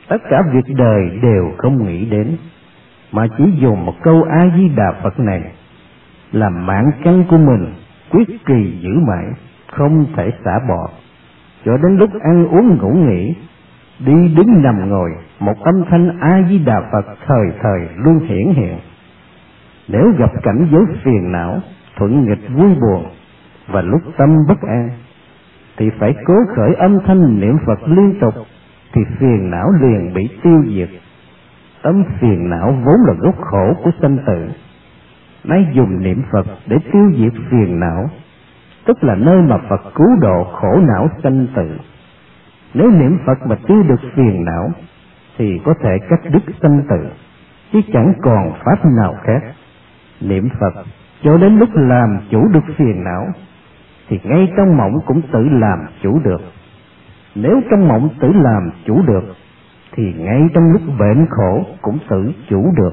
Tất cả việc đời đều không nghĩ đến, mà chỉ dùng một câu A Di Đà Phật này làm mạng căn của mình, quyết trì giữ mãi, không thể xả bỏ. Cho đến lúc ăn uống ngủ nghỉ, đi đứng nằm ngồi, một âm thanh A Di Đà Phật thời thời luôn hiển hiện. Nếu gặp cảnh giới phiền não, thuận nghịch vui buồn và lúc tâm bất an, thì phải cố khởi âm thanh niệm Phật liên tục, thì phiền não liền bị tiêu diệt. Tâm phiền não vốn là gốc khổ của sanh tử, nay dùng niệm Phật để tiêu diệt phiền não, tức là nơi mà Phật cứu độ khổ não sanh tử. Nếu niệm Phật mà tiêu được phiền não, thì có thể cắt đứt sanh tử, chứ chẳng còn pháp nào khác. Niệm Phật cho đến lúc làm chủ được phiền não, thì ngay trong mộng cũng tự làm chủ được. Nếu trong mộng tự làm chủ được, thì ngay trong lúc bệnh khổ cũng tự chủ được.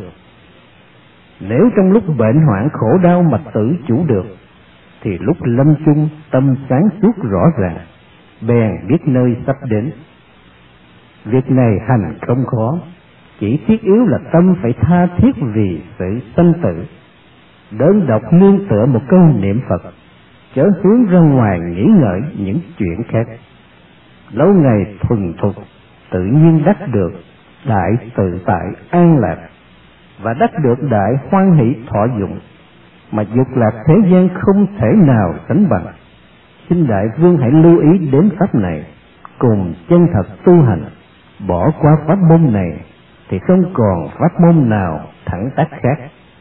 Nếu trong lúc bệnh hoạn khổ đau mà tự chủ được, thì lúc lâm chung tâm sáng suốt rõ ràng, bèn biết nơi sắp đến. Việc này hành không khó, chỉ thiết yếu là tâm phải tha thiết vì sự sanh tử. Đơn độc nương tựa một câu niệm Phật, chớ hướng ra ngoài nghĩ ngợi những chuyện khác. Lâu ngày thuần thục, tự nhiên đắc được đại tự tại an lạc, và đắc được đại hoan hỷ thọ dụng, mà dục lạc thế gian không thể nào sánh bằng. Xin đại vương hãy lưu ý đến pháp này, cùng chân thật tu hành. Bỏ qua pháp môn này thì không còn pháp môn nào thẳng tắc khác.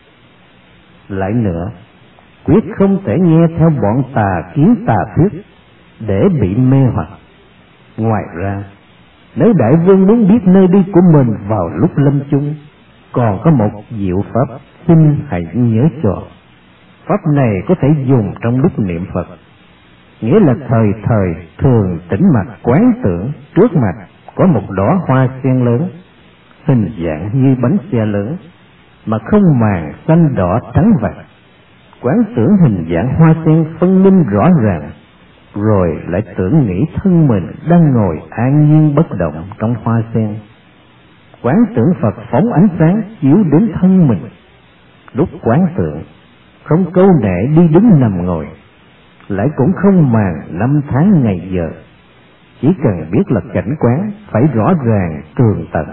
Lại nữa, quyết không thể nghe theo bọn tà kiến tà thuyết để bị mê hoặc. Ngoài ra, nếu đại vương muốn biết nơi đi của mình vào lúc lâm chung, còn có một diệu pháp, xin hãy nhớ cho. Pháp này có thể dùng trong lúc niệm Phật, nghĩa là thời thời thường tĩnh mặt quán tưởng trước mặt có một đóa hoa sen lớn, hình dạng như bánh xe lớn, mà không màng xanh đỏ trắng vàng. Quán tưởng hình dạng hoa sen phân minh rõ ràng, rồi lại tưởng nghĩ thân mình đang ngồi an nhiên bất động trong hoa sen. Quán tưởng Phật phóng ánh sáng chiếu đến thân mình. Lúc quán tưởng, không câu nệ đi đứng nằm ngồi, lại cũng không màng năm tháng ngày giờ, chỉ cần biết là cảnh quán phải rõ ràng tường tận.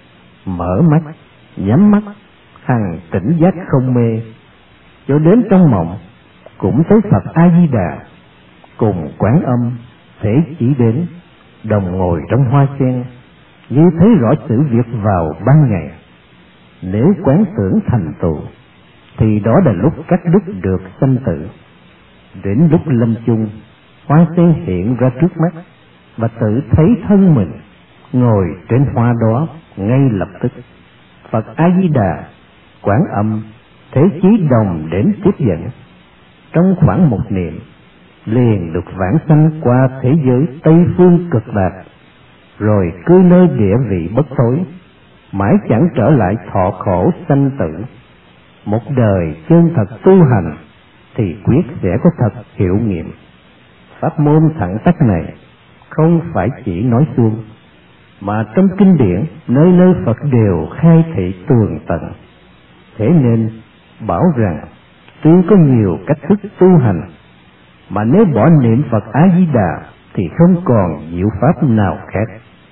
Mở mắt, nhắm mắt, hằng tỉnh giác không mê, cho đến trong mộng cũng thấy Phật A Di Đà cùng Quán Âm thể chỉ đến, đồng ngồi trong hoa sen, như thấy rõ sự việc vào ban ngày. Nếu quán tưởng thành tựu, thì đó là lúc cắt đứt được sanh tử. Đến lúc lâm chung, hoa sen hiện ra trước mắt, và tự thấy thân mình ngồi trên hoa đó ngay lập tức. Phật A Di Đà, Quán Âm thế chí đồng đến tiếp dẫn. Trong khoảng một niệm, liền được vãng sanh qua thế giới Tây Phương cực lạc, rồi cư nơi địa vị bất thối, mãi chẳng trở lại thọ khổ sanh tử. Một đời chân thật tu hành thì quyết sẽ có thật hiệu nghiệm. Pháp môn thẳng tắc này không phải chỉ nói suông, mà trong kinh điển nơi nơi Phật đều khai thị tường tận. Thế nên bảo rằng tuy có nhiều cách thức tu hành, mà nếu bỏ niệm Phật A Di Đà thì không còn diệu pháp nào khác.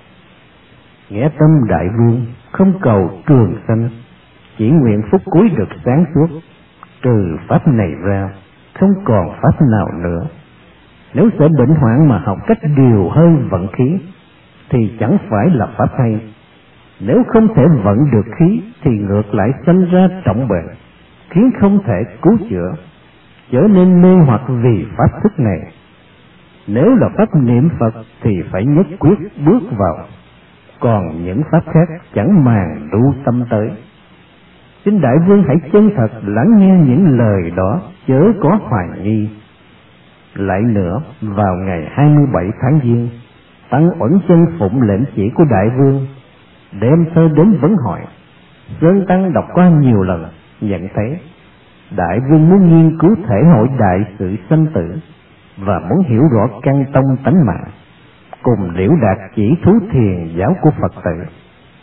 Nghĩa tâm đại vương không cầu trường sanh, chỉ nguyện phút cuối được sáng suốt. Trừ pháp này ra, không còn pháp nào nữa. Nếu sợ bệnh hoạn mà học cách điều hơi vận khí, thì chẳng phải là pháp hay. Nếu không thể vận được khí, thì ngược lại sanh ra trọng bệnh, khiến không thể cứu chữa, trở nên mê hoặc vì pháp thức này. Nếu là pháp niệm Phật thì phải nhất quyết bước vào, còn những pháp khác chẳng màng lưu tâm tới. Xin đại vương hãy chân thật lắng nghe những lời đó, chớ có hoài nghi. Lại nữa, vào ngày 27 tháng Giêng, Tăng Uẩn Chân phụng lệnh chỉ của đại vương, đem thơ đến vấn hỏi. Sơn Tăng đọc qua nhiều lần, nhận thấy đại vương muốn nghiên cứu thể hội đại sự sanh tử, và muốn hiểu rõ căn tông tánh mạng, cùng liễu đạt chỉ thú thiền giáo của Phật tử.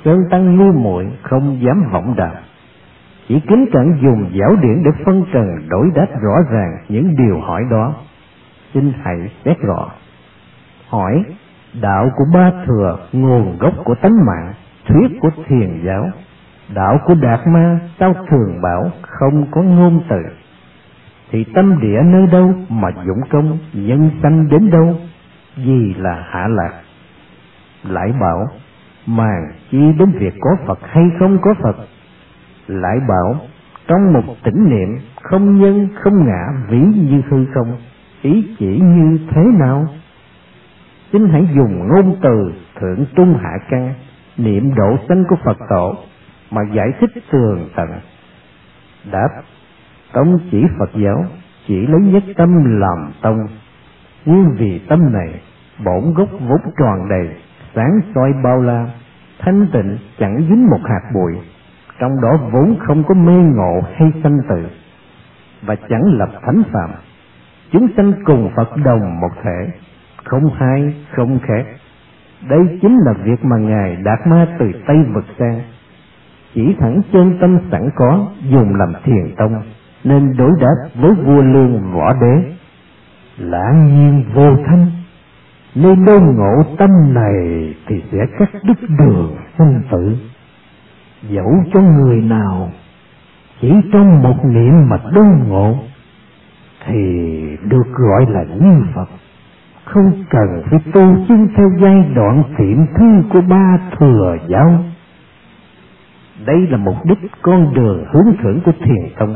Sơn tăng ngu muội không dám vọng đạo, chỉ kính cẩn dùng giáo điển để phân trần đối đáp rõ ràng những điều hỏi đó. Xin hãy xét rõ. Hỏi: đạo của Ba Thừa, nguồn gốc của tánh mạng, thuyết của Thiền giáo. Đạo của Đạt Ma sao thường bảo không có ngôn từ, thì tâm địa nơi đâu mà dụng công, nhân sanh đến đâu, vì là hạ lạc. Lại bảo: màng chi đến việc có Phật hay không có Phật. Lại bảo: trong một tĩnh niệm, không nhân không ngã, vĩ như hư không, ý chỉ như thế nào? Xin hãy dùng ngôn từ thượng trung hạ căn, niệm độ sanh của Phật tổ mà giải thích tường tận. Đáp: tông chỉ Phật giáo chỉ lấy nhất tâm làm tông, nhưng vì tâm này bổn gốc vốn tròn đầy, sáng soi bao la, thanh tịnh chẳng dính một hạt bụi, trong đó vốn không có mê ngộ hay sanh tử, và chẳng lập thánh phạm. Chúng sanh cùng Phật đồng một thể, không hai không khác. Đây chính là việc mà Ngài Đạt Ma từ Tây vực sang, chỉ thẳng chân tâm sẵn có, dùng làm thiền tông, nên đối đáp với vua Lương Võ Đế: lã nhiên vô thanh, nơi đâu ngộ tâm này thì sẽ cắt đứt đường sanh tử. Dẫu cho người nào chỉ trong một niệm mà đốn ngộ thì được gọi là như Phật, không cần phải tu chứng theo giai đoạn tiệm thư của Ba Thừa giáo. Đây là mục đích con đường hướng thượng của Thiền tông.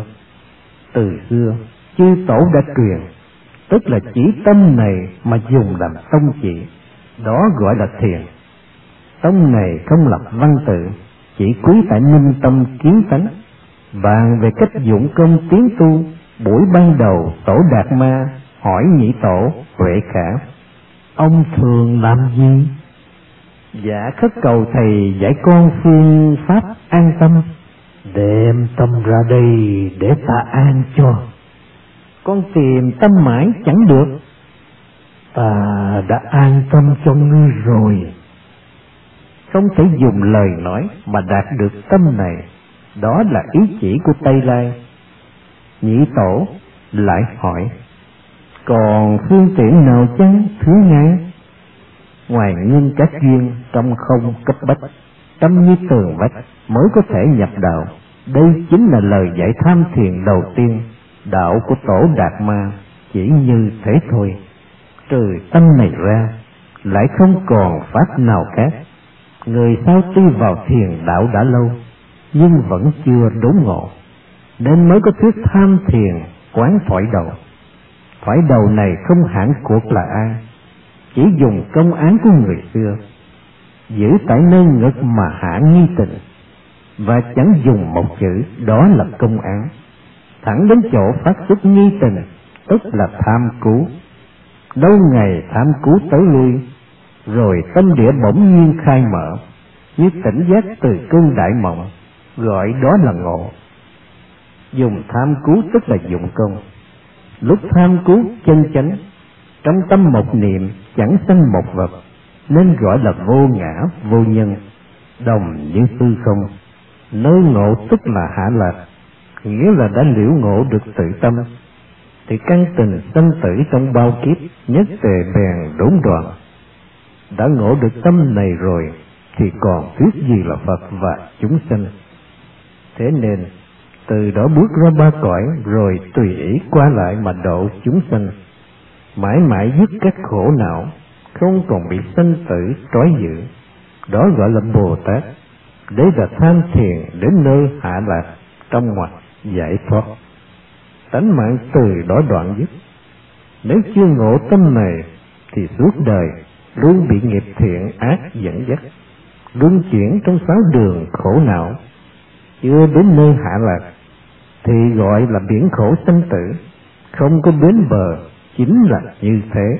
Từ xưa chư tổ đã truyền, tức là chỉ tâm này mà dùng làm tông chỉ, đó gọi là thiền. Tông này không lập văn tự, chỉ quý tại minh tâm kiến tánh. Bàn về cách dụng công tiến tu, buổi ban đầu tổ Đạt Ma hỏi nhị tổ Huệ Khả: ông thường làm gì? Dạ khất cầu thầy dạy con phương pháp an tâm. Đem tâm ra đây để ta an cho. Con tìm tâm mãi chẳng được. Ta đã an tâm cho ngươi rồi. Không thể dùng lời nói mà đạt được tâm này, đó là ý chỉ của Tây Lai. Nhị tổ lại hỏi: còn phương tiện nào chăng thứ ngài? Ngoài ngưng các duyên trong không cấp bách, tâm như tường vách mới có thể nhập đạo. Đây chính là lời dạy tham thiền đầu tiên. Đạo của tổ Đạt Ma chỉ như thế thôi. Trừ tâm này ra, lại không còn pháp nào khác. Người sao tuy vào thiền đạo đã lâu, nhưng vẫn chưa đốn ngộ, nên mới có thuyết tham thiền quán thoại đầu. Thoại đầu này không hẳn cuộc là ai, chỉ dùng công án của người xưa, giữ tại nơi ngực mà hạ nghi tình, và chẳng dùng một chữ, đó là công án. Thẳng đến chỗ phát xuất nghi tình, tức là tham cứu. Lâu ngày tham cứu tới lui, rồi tâm địa bỗng nhiên khai mở, như tỉnh giác từ cơn đại mộng, gọi đó là ngộ. Dùng tham cứu tức là dụng công. Lúc tham cứu chân chánh, trong tâm một niệm chẳng sanh một vật, nên gọi là vô ngã vô nhân, đồng như tư không. Nơi ngộ tức là hạ lạc, nghĩa là đã liễu ngộ được tự tâm, thì căn tình sanh tử trong bao kiếp nhất tề bèn đốn đoạn. Đã ngộ được tâm này rồi thì còn thuyết gì là Phật và chúng sanh. Thế nên từ đó bước ra ba cõi, rồi tùy ý qua lại mà độ chúng sanh, mãi mãi dứt các khổ não, không còn bị sanh tử trói giữ. Đó gọi là Bồ Tát. Đấy là tham thiền đến nơi hạ lạc, trong ngoặt giải thoát. Tánh mạng từ đó đoạn dứt. Nếu chưa ngộ tâm này thì suốt đời luôn bị nghiệp thiện ác dẫn dắt, luân chuyển trong sáu đường khổ não. Chưa đến nơi hạ lạc thì gọi là biển khổ sanh tử, không có bến bờ, chính là như thế.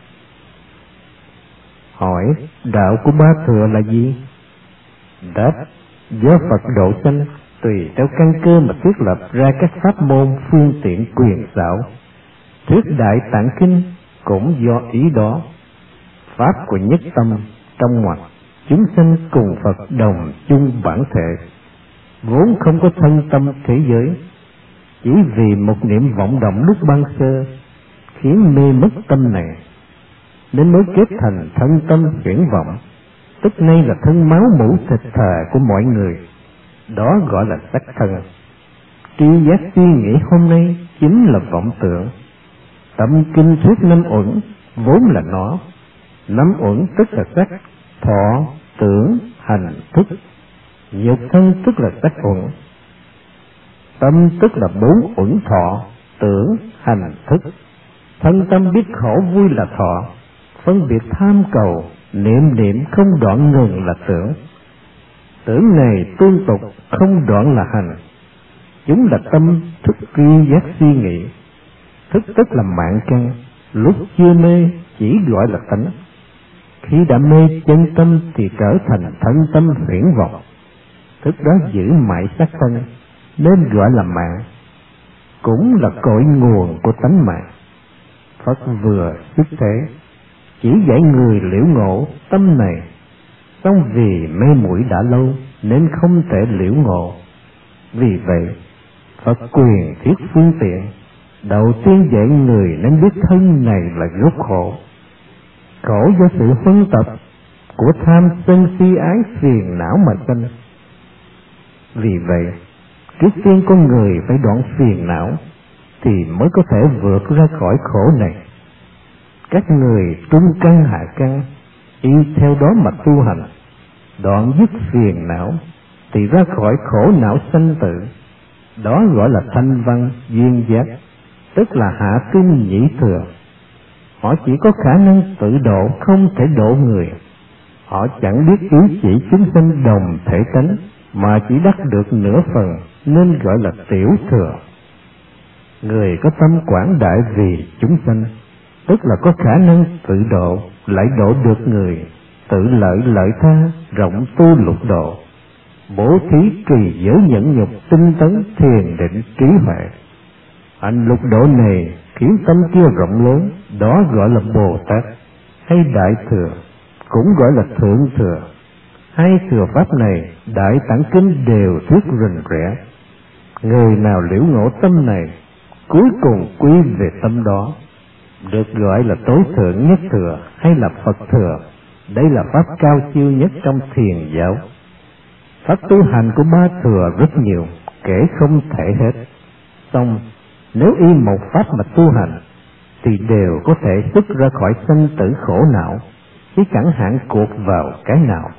Hỏi: đạo của Ba Thừa là gì? Đáp: do Phật độ sanh, tùy theo căn cơ mà thiết lập ra các pháp môn phương tiện quyền xảo. Thuyết Đại Tạng Kinh cũng do ý đó. Pháp của nhất tâm trong ngoặt chúng sanh cùng Phật đồng chung bản thể, vốn không có thân tâm thế giới, chỉ vì một niệm vọng động lúc ban sơ khiến mê mất tâm này, nên mới kết thành thân tâm chuyển vọng, tức nay là thân máu mủ thịt thà của mọi người, đó gọi là sắc thân. Tri giác suy nghĩ hôm nay chính là vọng tưởng. Tâm kinh thuyết năm uẩn vốn là nó. Năm uẩn tức là sắc, thọ, tưởng, hành, thức. Nhục thân tức là sắc uẩn. Tâm tức là bốn uẩn thọ, tưởng, hành, thức. Thân tâm biết khổ vui là thọ, phân biệt tham cầu, niệm không đoạn ngừng là tưởng. Tưởng này tương tục không đoạn là hành. Chúng là tâm thức tri giác suy nghĩ. Thức tức là mạng căn, lúc chưa mê chỉ gọi là tánh. Khi đã mê chân tâm thì trở thành thân tâm huyễn vọng. Thức đó giữ mãi sắc thân nên gọi là mạng, cũng là cội nguồn của tánh mạng. Phật vừa xuất thế chỉ dạy người liễu ngộ tâm này, song vì mê muội đã lâu nên không thể liễu ngộ. Vì vậy Phật quyền thiết phương tiện, đầu tiên dạy người nên biết thân này là gốc khổ. Khổ do sự huân tập của tham sân si ái phiền não mà sanh. Vì vậy trước tiên con người phải đoạn phiền não thì mới có thể vượt ra khỏi khổ này. Các người trung căn hạ căn y theo đó mà tu hành, đoạn dứt phiền não thì ra khỏi khổ não sanh tử. Đó gọi là thanh văn duyên giác, tức là hạ tinh nhị thừa. Họ chỉ có khả năng tự độ, không thể độ người. Họ chẳng biết ý chỉ chúng sanh đồng thể tánh, mà chỉ đắc được nửa phần, nên gọi là tiểu thừa. Người có tâm quảng đại vì chúng sanh, tức là có khả năng tự độ, lại độ được người, tự lợi tha, rộng tu lục độ, bố thí trì giới nhẫn nhục, tinh tấn thiền định trí huệ. Hành lục độ này khiến tâm kia rộng lớn, đó gọi là Bồ Tát hay Đại Thừa, cũng gọi là Thượng Thừa. Hai thừa pháp này Đại Tạng Kinh đều thuyết rành rẽ. Người nào liễu ngộ tâm này, cuối cùng quy về tâm đó, được gọi là tối thượng nhất thừa hay là Phật thừa. Đây là pháp cao siêu nhất trong thiền giáo. Pháp tu hành của ba thừa rất nhiều, kể không thể hết. Song nếu y một pháp mà tu hành thì đều có thể xuất ra khỏi sanh tử khổ não, chứ chẳng hạn cuộc vào cái nào.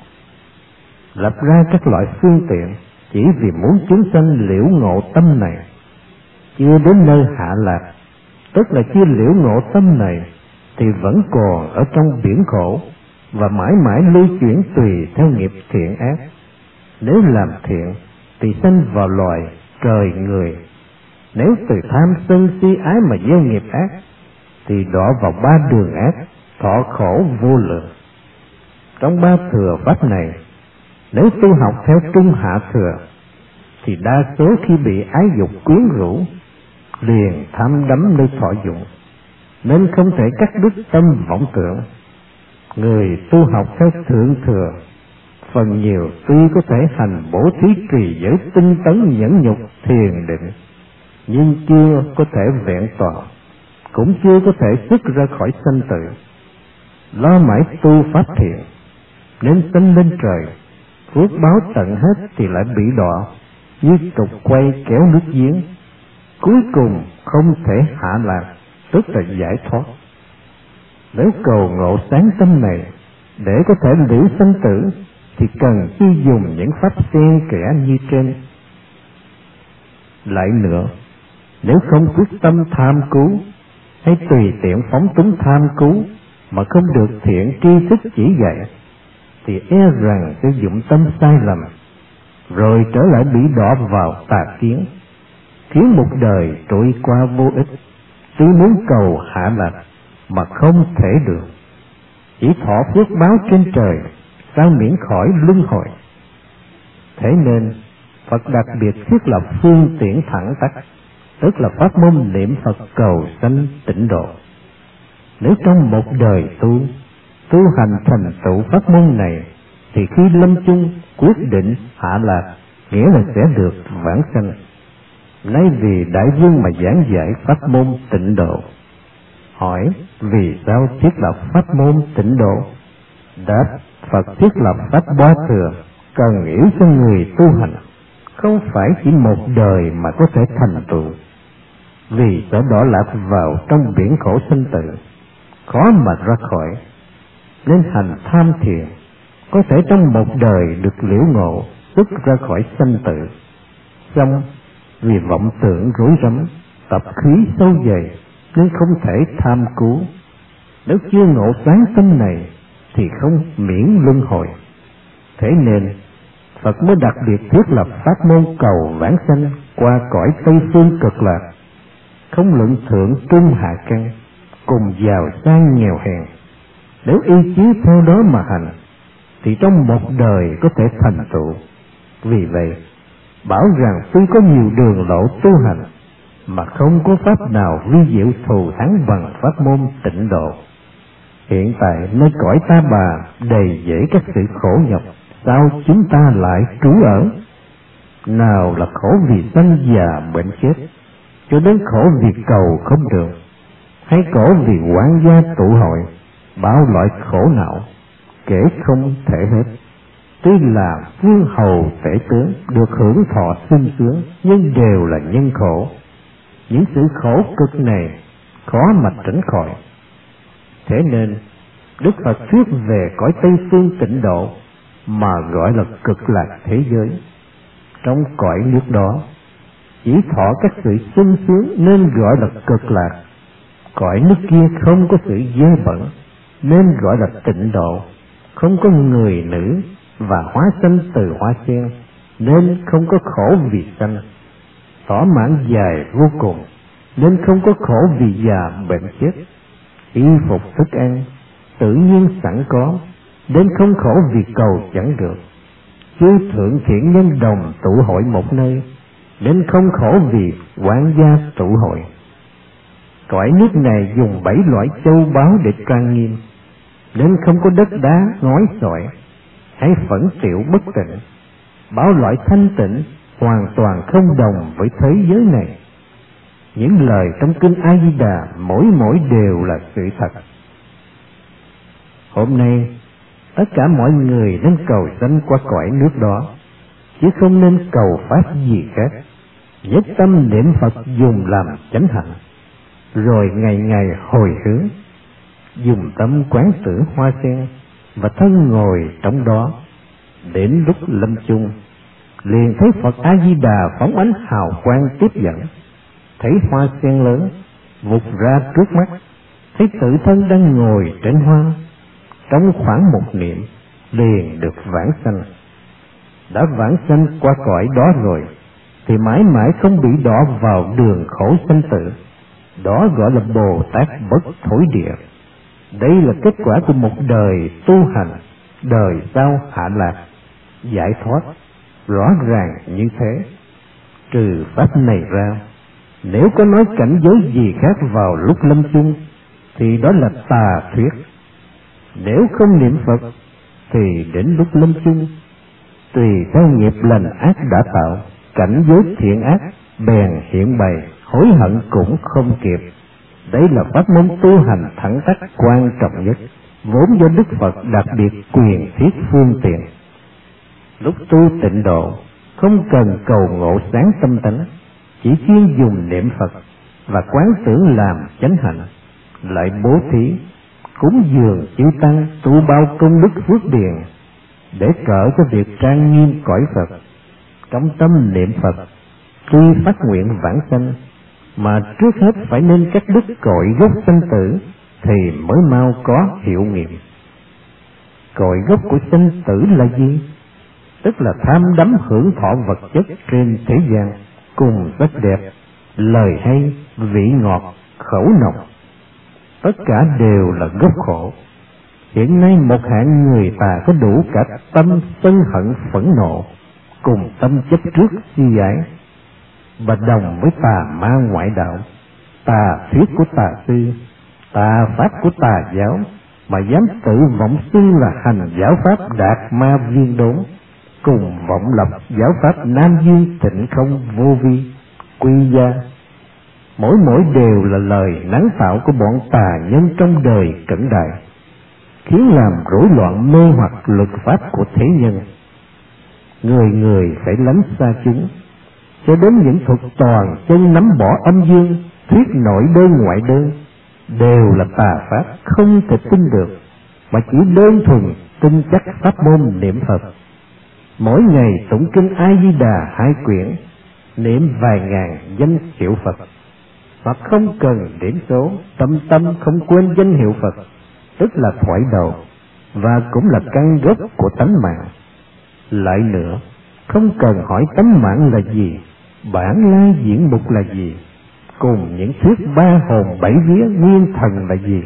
Lập ra các loại phương tiện chỉ vì muốn chúng sanh liễu ngộ tâm này, chưa đến nơi hạ lạc, tức là chưa liễu ngộ tâm này thì vẫn còn ở trong biển khổ và mãi mãi lưu chuyển tùy theo nghiệp thiện ác. Nếu làm thiện thì sanh vào loài trời người, nếu từ tham sân si ái mà gieo nghiệp ác thì đọa vào ba đường ác, thọ khổ vô lượng. Trong ba thừa pháp này, nếu tu học theo trung hạ thừa thì đa số khi bị ái dục quyến rũ liền tham đắm nơi thọ dụng, nên không thể cắt đứt tâm vọng tưởng. Người tu học theo thượng thừa phần nhiều tuy có thể hành bố thí trì giới tinh tấn nhẫn nhục thiền định, nhưng chưa có thể vẹn toàn, cũng chưa có thể xuất ra khỏi sanh tử. Lo mãi tu pháp thiện nên sanh lên trời, phước báo tận hết thì lại bị đọa như trục quay kéo nước giếng, cuối cùng không thể hạ lạc, tức là giải thoát. Nếu cầu ngộ sáng tâm này để có thể liễu sanh tử thì cần chi dùng những pháp xen kẽ như trên. Lại nữa, nếu không quyết tâm tham cứu hay tùy tiện phóng túng tham cứu mà không được thiện tri thức chỉ dạy thì e rằng sẽ dụng tâm sai lầm, rồi trở lại bị đọa vào tà kiến, khiến một đời trôi qua vô ích. Tuy muốn cầu hạ lạc mà không thể được, chỉ thọ phước báo trên trời, sao miễn khỏi luân hồi. Thế nên Phật đặc biệt thiết lập phương tiện thẳng tắc, tức là pháp môn niệm Phật cầu sanh tịnh độ. Nếu trong một đời tu hành thành tựu pháp môn này thì khi lâm chung quyết định hạ lạc, nghĩa là sẽ được vãng sanh. Nay vì Đại Vương mà giảng dạy pháp môn tịnh độ. Hỏi vì sao thiết lập pháp môn tịnh độ? Đáp, Phật thiết lập pháp Ba Thừa cần yếu cho người tu hành, không phải chỉ một đời mà có thể thành tựu. Vì sợ đọa lạc vào trong biển khổ sinh tử, khó mà ra khỏi, nên hành tham thiền, có thể trong một đời được liễu ngộ, xuất ra khỏi sanh tử. Xong vì vọng tưởng rối rắm, tập khí sâu dày, nên không thể tham cứu. Nếu chưa ngộ sáng tâm này thì không miễn luân hồi. Thế nên Phật mới đặc biệt thiết lập pháp môn cầu vãng sanh qua cõi Tây Phương Cực Lạc, không luận thượng trung hạ căn, cùng giàu sang nghèo hèn. Nếu ý chí theo đó mà hành, thì trong một đời có thể thành tựu. Vì vậy, bảo rằng tuy có nhiều đường lộ tu hành, mà không có pháp nào vi diệu thù thắng bằng pháp môn tịnh độ. Hiện tại nơi cõi Ta Bà đầy dẫy các sự khổ nhọc, sao chúng ta lại trú ở? Nào là khổ vì sanh già bệnh chết, cho đến khổ vì cầu không được, hay khổ vì oan gia tụ hội, bao loại khổ não kể không thể hết. Tuy là vương hầu tể tướng được hưởng thọ sung sướng, nhưng đều là nhân khổ. Những sự khổ cực này khó mà tránh khỏi. Thế nên Đức Phật thuyết về cõi Tây Phương tịnh độ mà gọi là cực lạc thế giới. Trong cõi nước đó chỉ thọ các sự sung sướng nên gọi là cực lạc. Cõi nước kia không có sự dơ bẩn nên gọi là tịnh độ. Không có người nữ và hóa sanh từ hoa sen nên không có khổ vì sanh. Thỏa mãn dài vô cùng nên không có khổ vì già bệnh chết. Y phục thức ăn tự nhiên sẵn có nên không khổ vì cầu chẳng được. Chư thượng thiện nhân đồng tụ hội một nơi nên không khổ vì oan gia tụ hội. Cõi nước này dùng 7 loại châu báu để trang nghiêm nên không có đất đá ngói sỏi hay phẫn tiểu bất tịnh. Bảo loại thanh tịnh hoàn toàn không đồng với thế giới này. Những lời trong kinh A Di Đà mỗi đều là sự thật. Hôm nay tất cả mọi người nên cầu sanh qua cõi nước đó, chứ không nên cầu pháp gì khác. Nhất tâm niệm Phật dùng làm chánh hạnh, rồi ngày ngày hồi hướng, dùng tâm quán tưởng hoa sen và thân ngồi trong đó. Đến lúc lâm chung, liền thấy Phật A Di Đà phóng ánh hào quang tiếp dẫn, thấy hoa sen lớn vụt ra trước mắt, thấy tự thân đang ngồi trên hoa. Trong khoảng một niệm liền được vãng sanh. Đã vãng sanh qua cõi đó rồi thì mãi mãi không bị đọa vào đường khổ sanh tử. Đó gọi là Bồ Tát bất thối địa. Đây là kết quả của một đời tu hành, đời sau hạ lạc, giải thoát rõ ràng như thế. Trừ pháp này ra, nếu có nói cảnh giới gì khác vào lúc lâm chung thì đó là tà thuyết. Nếu không niệm Phật thì đến lúc lâm chung, tùy theo nghiệp lành ác đã tạo, cảnh giới thiện ác bèn hiện bày, hối hận cũng không kịp. Đây là pháp môn tu hành thẳng tắc quan trọng nhất, vốn do Đức Phật đặc biệt quyền thiết phương tiện. Lúc tu tịnh độ không cần cầu ngộ sáng tâm tánh, chỉ chuyên dùng niệm Phật và quán tưởng làm chánh hạnh, lại bố thí cúng dường chư tăng tu bao công đức phước điền để trợ cho việc trang nghiêm cõi Phật. Trong tâm niệm Phật tuy phát nguyện vãng sanh, mà trước hết phải nên cắt đứt cội gốc sanh tử thì mới mau có hiệu nghiệm. Cội gốc của sanh tử là gì? Tức là tham đắm hưởng thọ vật chất trên thế gian, cùng sắc đẹp, lời hay, vị ngọt, khẩu nồng. Tất cả đều là gốc khổ. Hiện nay một hạng người tà có đủ cả tâm sân hận phẫn nộ, cùng tâm chấp trước si ái, và đồng với tà ma ngoại đạo, tà thuyết của tà sư, tà pháp của tà giáo, mà dám tự vọng xưng là hành giáo pháp đạt ma viên đốn, cùng vọng lập giáo pháp nam duyên tịnh không vô vi quy gia. Mỗi đều là lời nắng tạo của bọn tà nhân trong đời cận đại, khiến làm rối loạn mê hoặc luật pháp của thế nhân. Người phải lánh xa chúng, cho đến những thuật toàn chân nắm bỏ âm dương, thuyết nội đơn ngoại đơn, đều là tà pháp không thể tin được, mà chỉ đơn thuần tin chắc pháp môn niệm Phật. Mỗi ngày tụng kinh A Di Đà 2 quyển, niệm vài ngàn danh hiệu Phật, hoặc không cần điểm số, tâm không quên danh hiệu Phật, tức là thoại đầu và cũng là căn gốc của tánh mạng. Lại nữa, không cần hỏi tánh mạng là gì, bản lai diễn mục là gì, cùng những thuyết ba hồn bảy vía nguyên thần là gì.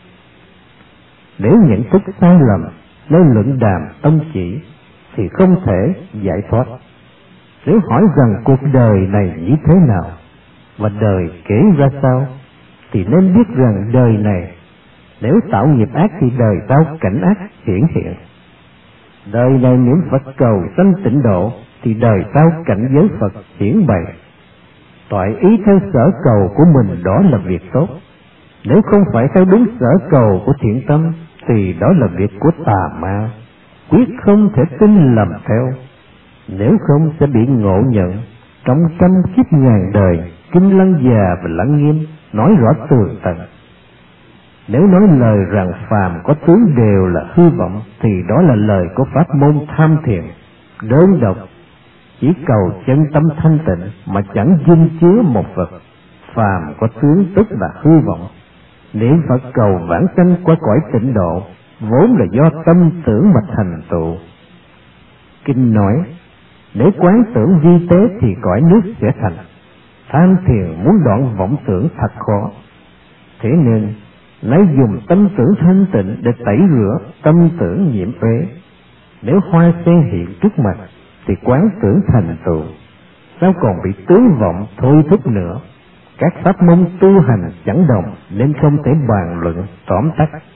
Nếu nhận thức sai lầm nơi luận đàm tông chỉ thì không thể giải thoát. Nếu hỏi rằng cuộc đời này như thế nào và đời kể ra sao, thì nên biết rằng đời này nếu tạo nghiệp ác thì đời sau cảnh ác hiển hiện. Đời này niệm Phật cầu sanh tịnh độ thì đời sau cảnh giới Phật hiển bày. Toại ý theo sở cầu của mình đó là việc tốt, nếu không phải theo đúng sở cầu của thiện tâm thì đó là việc của tà ma, quyết không thể tin lầm theo. Nếu không sẽ bị ngộ nhận trong trăm kiếp ngàn đời. Kinh Lăng Già và Lăng Nghiêm nói rõ tường tận. Nếu nói lời rằng phàm có tướng đều là hư vọng thì đó là lời của pháp môn tham thiền, đơn độc, chỉ cầu chân tâm thanh tịnh mà chẳng dung chứa một vật. Phàm có tướng tức là hư vọng. Niệm Phật cầu vãng sanh qua cõi tịnh độ vốn là do tâm tưởng mà thành tựu. Kinh nói, nếu quán tưởng vi tế thì cõi nước sẽ thành. Tham thiền muốn đoạn vọng tưởng thật khó. Thế nên lấy dùng tâm tưởng thanh tịnh để tẩy rửa tâm tưởng nhiễm uế. Nếu hoa sen hiện trước mặt thì quán tưởng thành tựu, sao còn bị tướng vọng thôi thúc nữa. Các pháp môn tu hành chẳng đồng nên không thể bàn luận tóm tắt.